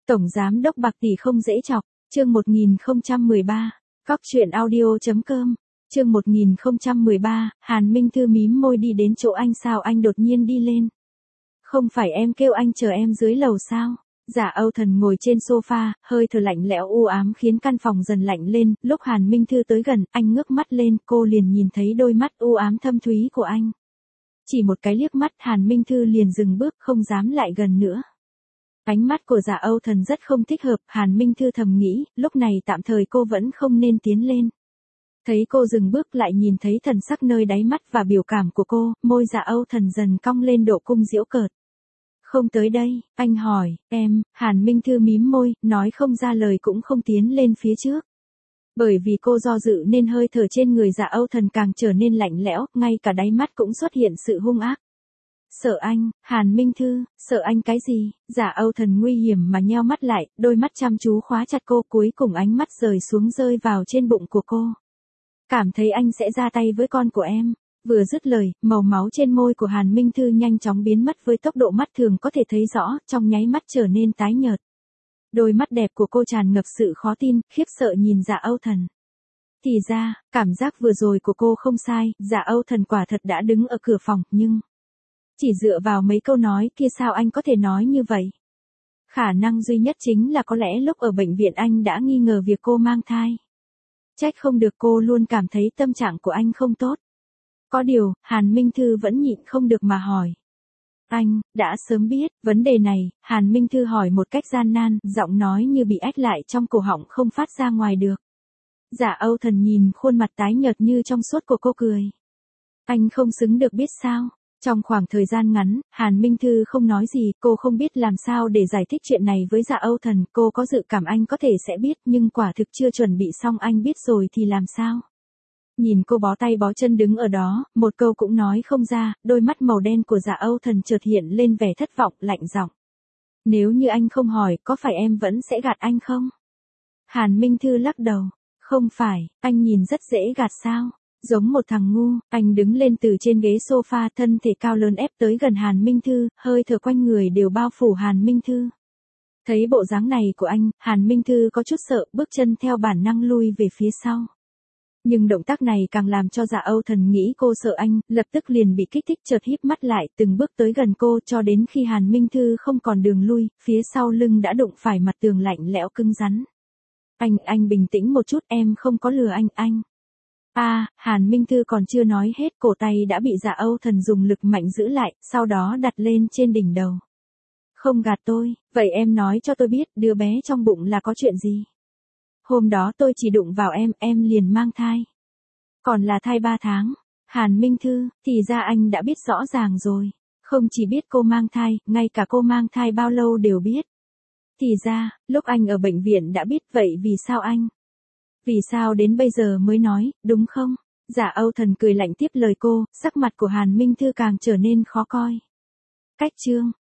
Tổng giám đốc bạc tỷ không dễ chọc, chương 1013, Cóc truyện audio.com, chương 1013, Hàn Minh Thư mím môi đi đến chỗ anh sao anh đột nhiên đi lên. Không phải em kêu anh chờ em dưới lầu sao? Dạ Âu Thần ngồi trên sofa, hơi thở lạnh lẽo u ám khiến căn phòng dần lạnh lên, lúc Hàn Minh Thư tới gần, anh ngước mắt lên, cô liền nhìn thấy đôi mắt u ám thâm thúy của anh. Chỉ một cái liếc mắt Hàn Minh Thư liền dừng bước không dám lại gần nữa. Ánh mắt của Dạ Âu Thần rất không thích hợp, Hàn Minh Thư thầm nghĩ, lúc này tạm thời cô vẫn không nên tiến lên. Thấy cô dừng bước lại nhìn thấy thần sắc nơi đáy mắt và biểu cảm của cô, môi Dạ Âu Thần dần cong lên độ cung giễu cợt. Không tới đây, anh hỏi, em, Hàn Minh Thư mím môi, nói không ra lời cũng không tiến lên phía trước. Bởi vì cô do dự nên hơi thở trên người Dạ Âu Thần càng trở nên lạnh lẽo, ngay cả đáy mắt cũng xuất hiện sự hung ác. Sợ anh, Hàn Minh Thư, sợ anh cái gì? Dạ Âu Thần nguy hiểm mà nheo mắt lại, đôi mắt chăm chú khóa chặt cô, cuối cùng ánh mắt rời xuống rơi vào trên bụng của cô. Cảm thấy anh sẽ ra tay với con của em. Vừa dứt lời, màu máu trên môi của Hàn Minh Thư nhanh chóng biến mất với tốc độ mắt thường có thể thấy rõ, trong nháy mắt trở nên tái nhợt. Đôi mắt đẹp của cô tràn ngập sự khó tin, khiếp sợ nhìn Dạ Âu Thần. Thì ra, cảm giác vừa rồi của cô không sai, Dạ Âu Thần quả thật đã đứng ở cửa phòng, nhưng chỉ dựa vào mấy câu nói kia sao anh có thể nói như vậy? Khả năng duy nhất chính là có lẽ lúc ở bệnh viện anh đã nghi ngờ việc cô mang thai. Trách không được cô luôn cảm thấy tâm trạng của anh không tốt. Có điều, Hàn Minh Thư vẫn nhịn không được mà hỏi. Anh, đã sớm biết, vấn đề này, Hàn Minh Thư hỏi một cách gian nan, giọng nói như bị ách lại trong cổ họng không phát ra ngoài được. Dạ Âu Thần nhìn khuôn mặt tái nhợt như trong suốt của cô cười. Anh không xứng được biết sao? Trong khoảng thời gian ngắn, Hàn Minh Thư không nói gì, cô không biết làm sao để giải thích chuyện này với Dạ Âu Thần, cô có dự cảm anh có thể sẽ biết nhưng quả thực chưa chuẩn bị xong anh biết rồi thì làm sao? Nhìn cô bó tay bó chân đứng ở đó, một câu cũng nói không ra, đôi mắt màu đen của Dạ Âu Thần chợt hiện lên vẻ thất vọng, lạnh giọng. Nếu như anh không hỏi, có phải em vẫn sẽ gạt anh không? Hàn Minh Thư lắc đầu. Không phải, anh nhìn rất dễ gạt sao? Giống một thằng ngu, anh đứng lên từ trên ghế sofa, thân thể cao lớn ép tới gần Hàn Minh Thư, hơi thở quanh người đều bao phủ Hàn Minh Thư. Thấy bộ dáng này của anh, Hàn Minh Thư có chút sợ, bước chân theo bản năng lui về phía sau. Nhưng động tác này càng làm cho Dạ Âu Thần nghĩ cô sợ anh, lập tức liền bị kích thích chợt híp mắt lại, từng bước tới gần cô cho đến khi Hàn Minh Thư không còn đường lui, phía sau lưng đã đụng phải mặt tường lạnh lẽo cứng rắn. Anh bình tĩnh một chút, em không có lừa anh. Hàn Minh Thư còn chưa nói hết, cổ tay đã bị Dạ Âu Thần dùng lực mạnh giữ lại, sau đó đặt lên trên đỉnh đầu. Không gạt tôi, vậy em nói cho tôi biết, đứa bé trong bụng là có chuyện gì? Hôm đó tôi chỉ đụng vào em liền mang thai. Còn là thai 3 tháng. Hàn Minh Thư, thì ra anh đã biết rõ ràng rồi. Không chỉ biết cô mang thai, ngay cả cô mang thai bao lâu đều biết. Thì ra, lúc anh ở bệnh viện đã biết, vậy vì sao anh? Vì sao đến bây giờ mới nói, đúng không? Dạ Âu Thần cười lạnh tiếp lời cô, sắc mặt của Hàn Minh Thư càng trở nên khó coi. Cách chương,